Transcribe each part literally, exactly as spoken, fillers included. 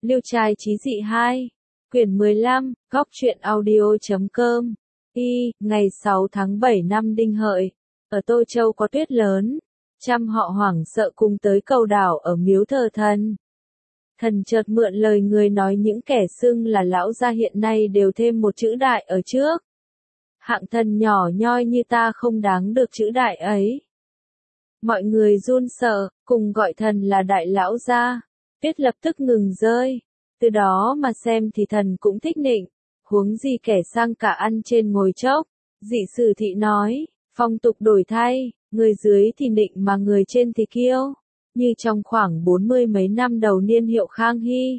Liêu trai chí dị hai, quyển mười lăm, góc truyện audio chấm com. Y, ngày sáu tháng bảy năm Đinh Hợi, ở Tô Châu có tuyết lớn, trăm họ hoảng sợ cùng tới cầu đảo ở miếu thờ thần. Thần chợt mượn lời người nói những kẻ xưng là lão gia hiện nay đều thêm một chữ đại ở trước. Hạng thần nhỏ nhoi như ta không đáng được chữ đại ấy. Mọi người run sợ, cùng gọi thần là đại lão gia. Tuyết lập tức ngừng rơi. Từ đó mà xem thì thần cũng thích nịnh. Huống gì kẻ sang cả ăn trên ngồi chốc. Dị sử thị nói, phong tục đổi thay, người dưới thì nịnh mà người trên thì kiêu. Như trong khoảng bốn mươi mấy năm đầu niên hiệu Khang Hy.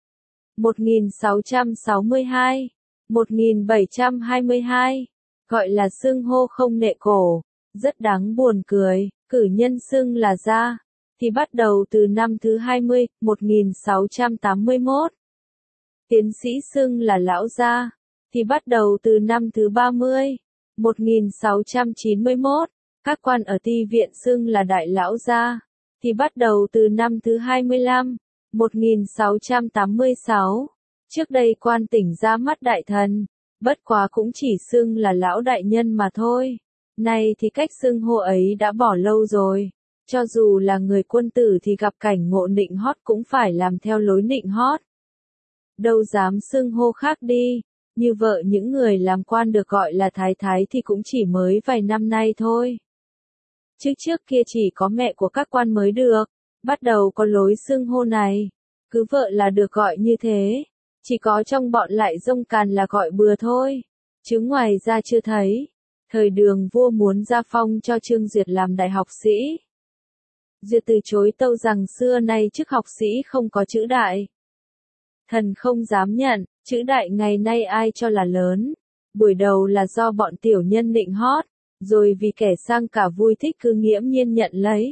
một nghìn sáu trăm sáu mươi hai, một nghìn bảy trăm hai mươi hai, gọi là xưng hô không nệ cổ, rất đáng buồn cười, cử nhân xưng là gia, thì bắt đầu từ năm thứ hai mươi, một nghìn sáu trăm tám mươi mốt. Tiến sĩ xưng là lão gia, thì bắt đầu từ năm thứ ba mươi, một nghìn sáu trăm chín mươi mốt. Các quan ở ty viện xưng là đại lão gia, thì bắt đầu từ năm thứ hai mươi lăm, một nghìn sáu trăm tám mươi sáu. Trước đây quan tỉnh ra mắt đại thần, bất quá cũng chỉ xưng là lão đại nhân mà thôi. Nay thì cách xưng hô ấy đã bỏ lâu rồi. Cho dù là người quân tử thì gặp cảnh ngộ nịnh hót cũng phải làm theo lối nịnh hót. Đâu dám xưng hô khác đi. Như vợ những người làm quan được gọi là thái thái thì cũng chỉ mới vài năm nay thôi. Chứ trước kia chỉ có mẹ của các quan mới được, bắt đầu có lối xưng hô này. Cứ vợ là được gọi như thế, chỉ có trong bọn lại rông càn là gọi bừa thôi. Chứ ngoài ra chưa thấy. Thời Đường vua muốn gia phong cho Trương Duyệt làm đại học sĩ. Duyệt từ chối tâu rằng xưa nay chức học sĩ không có chữ đại. Thần không dám nhận, chữ đại ngày nay ai cho là lớn. Buổi đầu là do bọn tiểu nhân nịnh hót, rồi vì kẻ sang cả vui thích cứ nghiễm nhiên nhận lấy.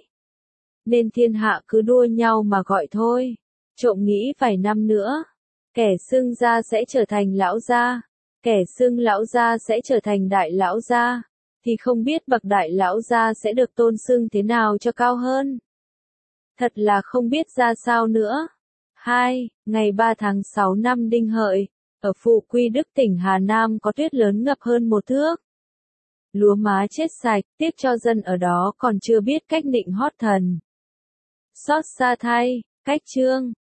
Nên thiên hạ cứ đua nhau mà gọi thôi. Trộm nghĩ vài năm nữa, kẻ xưng gia sẽ trở thành lão gia, kẻ xưng lão gia sẽ trở thành đại lão gia, thì không biết bậc đại lão gia sẽ được tôn xưng thế nào cho cao hơn. Thật là không biết ra sao nữa. hai. Ngày ba tháng sáu năm Đinh Hợi, ở Phụ Quy Đức tỉnh Hà Nam có tuyết lớn ngập hơn một thước. Lúa má chết sạch, tiếc cho dân ở đó còn chưa biết cách nịnh hót thần. Xót xa thay, cách chương.